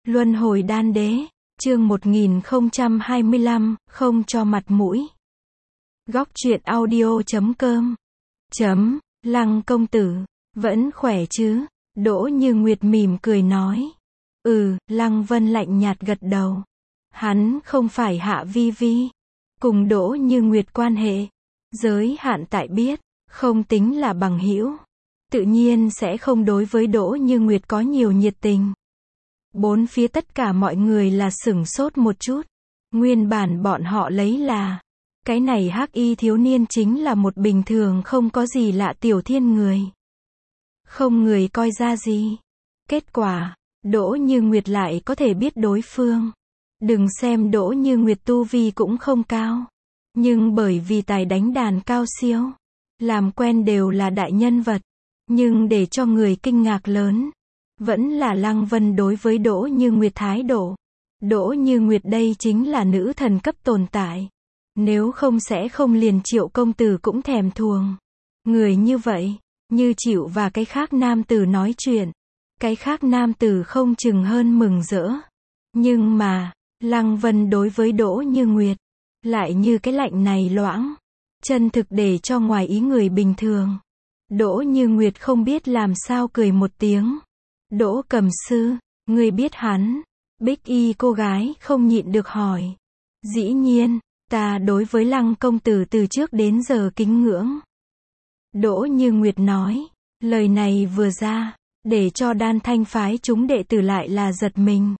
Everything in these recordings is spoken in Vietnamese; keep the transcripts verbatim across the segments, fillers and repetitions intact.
Luân hồi đan đế, chương một nghìn không trăm hai mươi lăm, không cho mặt mũi. Góc truyện audio chấm com. Chấm, Lăng công tử, vẫn khỏe chứ? Đỗ Như Nguyệt mỉm cười nói. Ừ, Lăng Vân lạnh nhạt gật đầu. Hắn không phải Hạ Vi Vi. Cùng Đỗ Như Nguyệt quan hệ, giới hạn tại biết, không tính là bằng hữu. Tự nhiên sẽ không đối với Đỗ Như Nguyệt có nhiều nhiệt tình. Bốn phía tất cả mọi người là sửng sốt một chút. Nguyên bản bọn họ lấy là, cái này hắc y thiếu niên chính là một bình thường không có gì lạ tiểu thiên người. Không người coi ra gì. Kết quả, Đỗ Như Nguyệt lại có thể biết đối phương. Đừng xem Đỗ Như Nguyệt tu vi cũng không cao. Nhưng bởi vì tài đánh đàn cao siêu, làm quen đều là đại nhân vật. Nhưng để cho người kinh ngạc lớn, vẫn là Lăng Vân đối với Đỗ Như Nguyệt thái độ. Đỗ Như Nguyệt đây chính là nữ thần cấp tồn tại. Nếu không sẽ không liền Triệu công tử cũng thèm thuồng. Người như vậy, như chịu và cái khác nam tử nói chuyện. Cái khác nam tử không chừng hơn mừng rỡ. Nhưng mà, Lăng Vân đối với Đỗ Như Nguyệt, lại như cái lạnh này loãng. Chân thực để cho ngoài ý người bình thường. Đỗ Như Nguyệt không biết làm sao cười một tiếng. Đỗ Cầm Sư, ngươi biết hắn? Bích y cô gái không nhịn được hỏi. Dĩ nhiên, ta đối với Lăng công tử từ trước đến giờ kính ngưỡng. Đỗ Như Nguyệt nói, lời này vừa ra, để cho Đan Thanh phái chúng đệ tử lại là giật mình.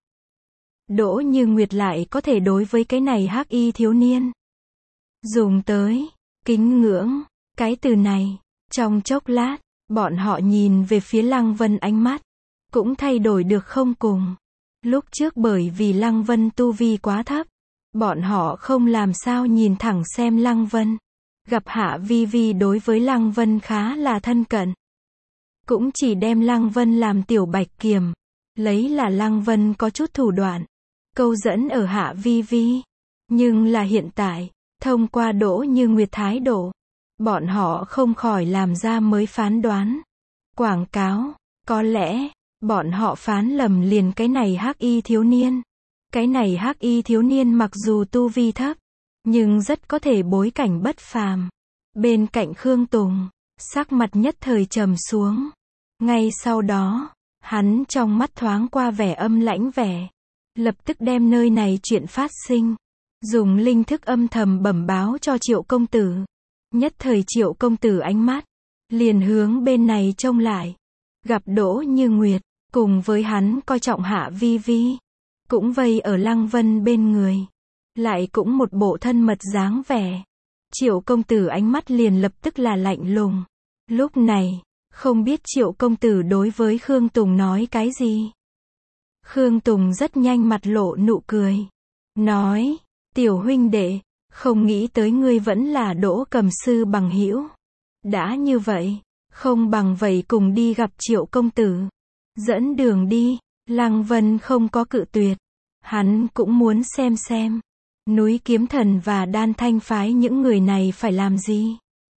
Đỗ Như Nguyệt lại có thể đối với cái này hắc y thiếu niên dùng tới kính ngưỡng, cái từ này. Trong chốc lát, bọn họ nhìn về phía Lăng Vân ánh mắt cũng thay đổi được không cùng. Lúc trước bởi vì Lăng Vân tu vi quá thấp, bọn họ không làm sao nhìn thẳng xem Lăng Vân. Gặp Hạ Vi Vi đối với Lăng Vân khá là thân cận, cũng chỉ đem Lăng Vân làm tiểu bạch kiểm, lấy là Lăng Vân có chút thủ đoạn, câu dẫn ở Hạ Vi Vi. Nhưng là hiện tại, thông qua Đỗ Như Nguyệt thái độ, bọn họ không khỏi làm ra mới phán đoán. Quảng cáo, có lẽ, bọn họ phán lầm liền cái này hắc y thiếu niên. Cái này hắc y thiếu niên mặc dù tu vi thấp, nhưng rất có thể bối cảnh bất phàm. Bên cạnh Khương Tùng, sắc mặt nhất thời trầm xuống. Ngay sau đó, hắn trong mắt thoáng qua vẻ âm lãnh vẻ. Lập tức đem nơi này chuyện phát sinh, dùng linh thức âm thầm bẩm báo cho Triệu công tử. Nhất thời Triệu công tử ánh mắt liền hướng bên này trông lại, gặp Đỗ Như Nguyệt cùng với hắn coi trọng Hạ Vi Vi, cũng vây ở Lăng Vân bên người, lại cũng một bộ thân mật dáng vẻ. Triệu công tử ánh mắt liền lập tức là lạnh lùng. Lúc này, không biết Triệu công tử đối với Khương Tùng nói cái gì. Khương Tùng rất nhanh mặt lộ nụ cười, nói, tiểu huynh đệ, không nghĩ tới ngươi vẫn là Đỗ Cầm Sư bằng hữu. Đã như vậy, không bằng vậy cùng đi gặp Triệu công tử. Dẫn đường đi. Lăng Vân không có cự tuyệt. Hắn cũng muốn xem xem núi Kiếm Thần và Đan Thanh phái những người này phải làm gì.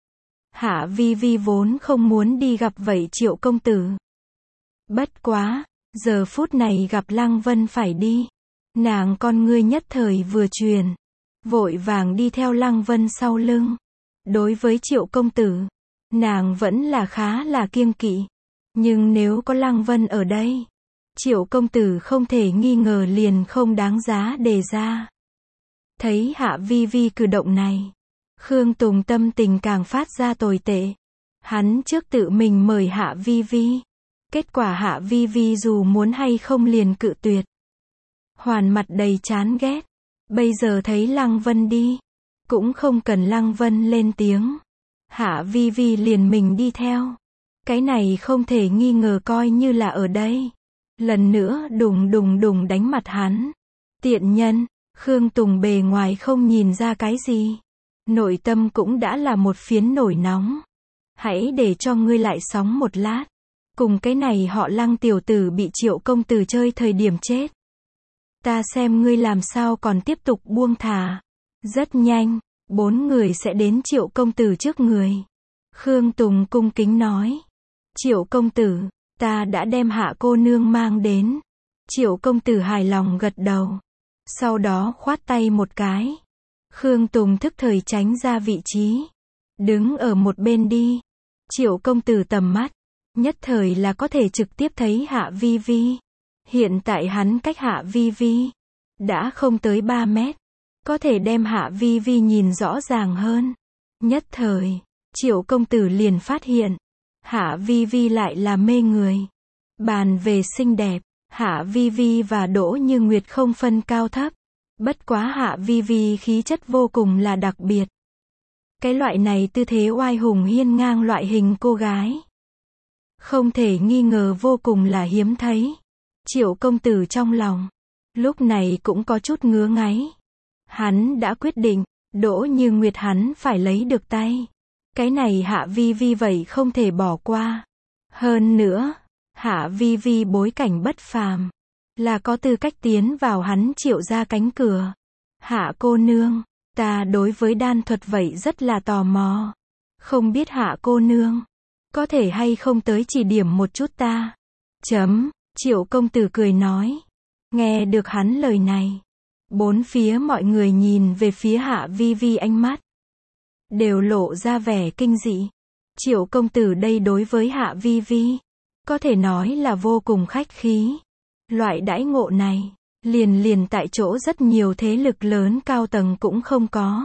Hạ Vi Vi vốn không muốn đi gặp vậy Triệu công tử. Bất quá, giờ phút này gặp Lăng Vân phải đi. Nàng con ngươi nhất thời vừa truyền, vội vàng đi theo Lăng Vân sau lưng. Đối với Triệu công tử, nàng vẫn là khá là kiêng kỵ. Nhưng nếu có Lăng Vân ở đây, Triệu công tử không thể nghi ngờ liền không đáng giá đề ra. Thấy Hạ Vi Vi cử động này, Khương Tùng tâm tình càng phát ra tồi tệ. Hắn trước tự mình mời Hạ Vi Vi. Kết quả Hạ Vi Vi dù muốn hay không liền cự tuyệt. Hoàn mặt đầy chán ghét. Bây giờ thấy Lăng Vân đi, cũng không cần Lăng Vân lên tiếng. Hạ Vi Vi liền mình đi theo. Cái này không thể nghi ngờ coi như là ở đây. Lần nữa đùng đùng đùng đánh mặt hắn. Tiện nhân, Khương Tùng bề ngoài không nhìn ra cái gì. Nội tâm cũng đã là một phiến nổi nóng. Hãy để cho ngươi lại sóng một lát. Cùng cái này họ Lăng tiểu tử bị Triệu công tử chơi thời điểm chết. Ta xem ngươi làm sao còn tiếp tục buông thả. Rất nhanh, bốn người sẽ đến Triệu công tử trước người. Khương Tùng cung kính nói. Triệu công tử, ta đã đem Hạ cô nương mang đến. Triệu công tử hài lòng gật đầu. Sau đó khoát tay một cái. Khương Tùng thức thời tránh ra vị trí. Đứng ở một bên đi. Triệu công tử tầm mắt. Nhất thời là có thể trực tiếp thấy Hạ Vi Vi. Hiện tại hắn cách Hạ Vi Vi. Đã không tới ba mét. Có thể đem Hạ Vi Vi nhìn rõ ràng hơn. Nhất thời. Triệu công tử liền phát hiện. Hạ Vi Vi lại là mê người. Bàn về xinh đẹp. Hạ Vi Vi và Đỗ Như Nguyệt không phân cao thấp. Bất quá Hạ Vi Vi khí chất vô cùng là đặc biệt. Cái loại này tư thế oai hùng hiên ngang loại hình cô gái. Không thể nghi ngờ vô cùng là hiếm thấy. Triệu công tử trong lòng. Lúc này cũng có chút ngứa ngáy. Hắn đã quyết định. Đỗ Như Nguyệt hắn phải lấy được tay. Cái này Hạ Vi Vi vậy không thể bỏ qua. Hơn nữa. Hạ Vi Vi bối cảnh bất phàm. Là có tư cách tiến vào hắn Triệu ra cánh cửa. Hạ cô nương. Ta đối với đan thuật vậy rất là tò mò. Không biết Hạ cô nương. Có thể hay không tới chỉ điểm một chút ta. Chấm. Triệu công tử cười nói. Nghe được hắn lời này. Bốn phía mọi người nhìn về phía Hạ Vi Vi ánh mắt. Đều lộ ra vẻ kinh dị. Triệu công tử đây đối với Hạ Vi Vi. Có thể nói là vô cùng khách khí. Loại đãi ngộ này. Liền liền tại chỗ rất nhiều thế lực lớn cao tầng cũng không có.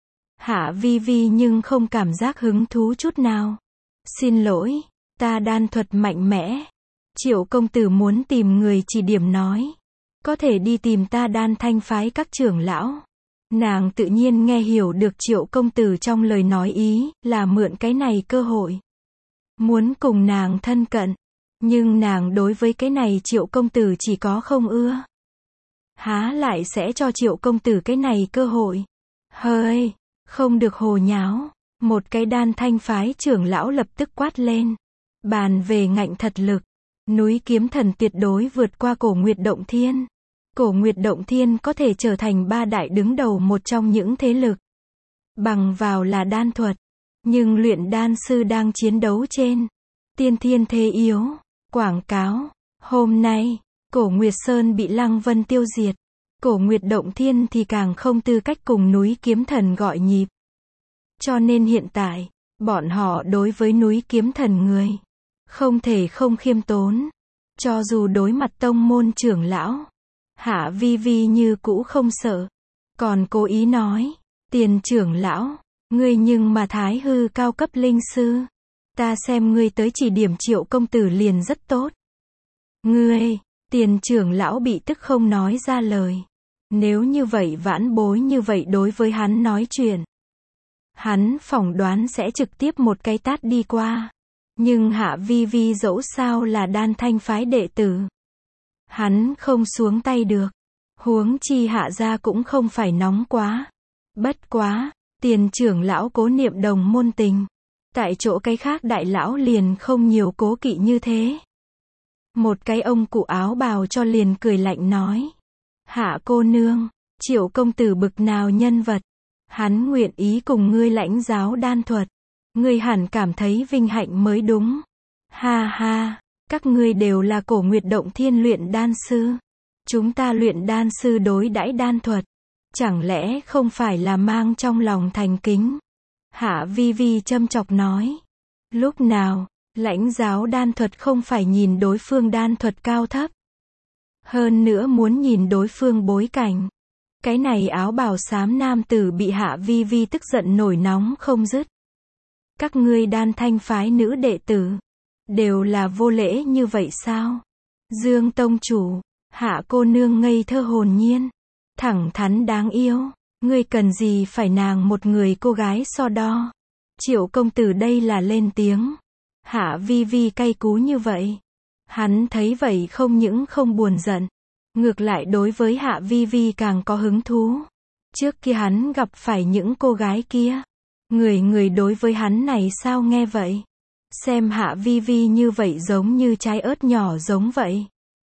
Hạ Vi Vi nhưng không cảm giác hứng thú chút nào. Xin lỗi. Ta đan thuật mạnh mẽ. Triệu công tử muốn tìm người chỉ điểm nói. Có thể đi tìm ta đan thanh phái các trưởng lão. Nàng tự nhiên nghe hiểu được Triệu công tử trong lời nói ý, là mượn cái này cơ hội. Muốn cùng nàng thân cận. Nhưng nàng đối với cái này Triệu công tử chỉ có không ưa. Há lại sẽ cho Triệu công tử cái này cơ hội. Hơi, không được hồ nháo. Một cái đan thanh phái trưởng lão lập tức quát lên. Bàn về ngạnh thật lực. Núi Kiếm Thần tuyệt đối vượt qua Cổ Nguyệt Động Thiên. Cổ Nguyệt Động Thiên có thể trở thành ba đại đứng đầu một trong những thế lực. Bằng vào là đan thuật. Nhưng luyện đan sư đang chiến đấu trên. Tiên thiên thế yếu. Quảng cáo. Hôm nay, Cổ Nguyệt Sơn bị Lăng Vân tiêu diệt. Cổ Nguyệt Động Thiên thì càng không tư cách cùng núi Kiếm Thần gọi nhịp. Cho nên hiện tại, bọn họ đối với núi Kiếm Thần người. Không thể không khiêm tốn. Cho dù đối mặt tông môn trưởng lão. Hạ Vi Vi như cũ không sợ. Còn cố ý nói. Tiền trưởng lão. Ngươi nhưng mà thái hư cao cấp linh sư. Ta xem ngươi tới chỉ điểm Triệu công tử liền rất tốt. Ngươi. Tiền trưởng lão bị tức không nói ra lời. Nếu như vậy vãn bối như vậy đối với hắn nói chuyện. Hắn phỏng đoán sẽ trực tiếp một cái tát đi qua. Nhưng Hạ Vi Vi dẫu sao là đan thanh phái đệ tử. Hắn không xuống tay được. Huống chi Hạ gia cũng không phải nóng quá. Bất quá, tiền trưởng lão cố niệm đồng môn tình. Tại chỗ cái khác đại lão liền không nhiều cố kỵ như thế. Một cái ông cụ áo bào cho liền cười lạnh nói. Hạ cô nương, Triệu công tử bực nào nhân vật. Hắn nguyện ý cùng ngươi lãnh giáo đan thuật. Ngươi hẳn cảm thấy vinh hạnh mới đúng. Ha ha, các ngươi đều là Cổ Nguyệt Động Thiên luyện đan sư. Chúng ta luyện đan sư đối đãi đan thuật. Chẳng lẽ không phải là mang trong lòng thành kính. Hạ Vi Vi châm chọc nói. Lúc nào, lãnh giáo đan thuật không phải nhìn đối phương đan thuật cao thấp. Hơn nữa muốn nhìn đối phương bối cảnh. Cái này áo bào xám nam tử bị Hạ Vi Vi tức giận nổi nóng không dứt. Các ngươi đan thanh phái nữ đệ tử. Đều là vô lễ như vậy sao? Dương tông chủ. Hạ cô nương ngây thơ hồn nhiên. Thẳng thắn đáng yêu. Ngươi cần gì phải nàng một người cô gái so đo. Triệu công tử đây là lên tiếng. Hạ Vi Vi cay cú như vậy. Hắn thấy vậy không những không buồn giận. Ngược lại đối với Hạ Vi Vi càng có hứng thú. Trước kia hắn gặp phải những cô gái kia. Người người đối với hắn này sao nghe vậy. Xem Hạ Vi Vi như vậy giống như trái ớt nhỏ giống vậy.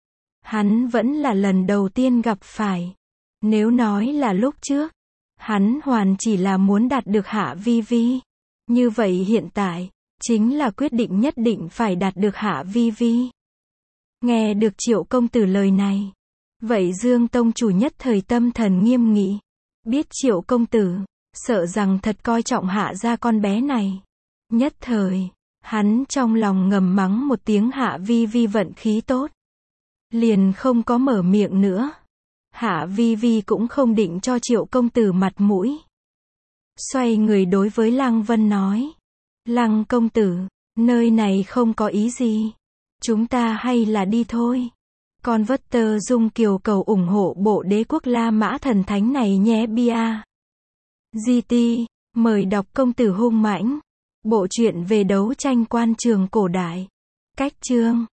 Hắn vẫn là lần đầu tiên gặp phải. Nếu nói là lúc trước. Hắn hoàn chỉ là muốn đạt được Hạ Vi Vi. Như vậy hiện tại. Chính là quyết định nhất định phải đạt được Hạ Vi Vi. Nghe được Triệu công tử lời này, vậy Dương tông chủ nhất thời tâm thần nghiêm nghị. Biết Triệu công tử, sợ rằng thật coi trọng Hạ gia con bé này. Nhất thời, hắn trong lòng ngầm mắng một tiếng Hạ Vi Vi vận khí tốt. Liền không có mở miệng nữa. Hạ Vi Vi cũng không định cho Triệu công tử mặt mũi. Xoay người đối với Lăng Vân nói. Lăng công tử, nơi này không có ý gì. Chúng ta hay là đi thôi. Con vất tơ dung kiều cầu ủng hộ bộ đế quốc La Mã thần thánh này nhé bia. giê tê, mời đọc công tử hung mãnh. Bộ truyện về đấu tranh quan trường cổ đại. Cách chương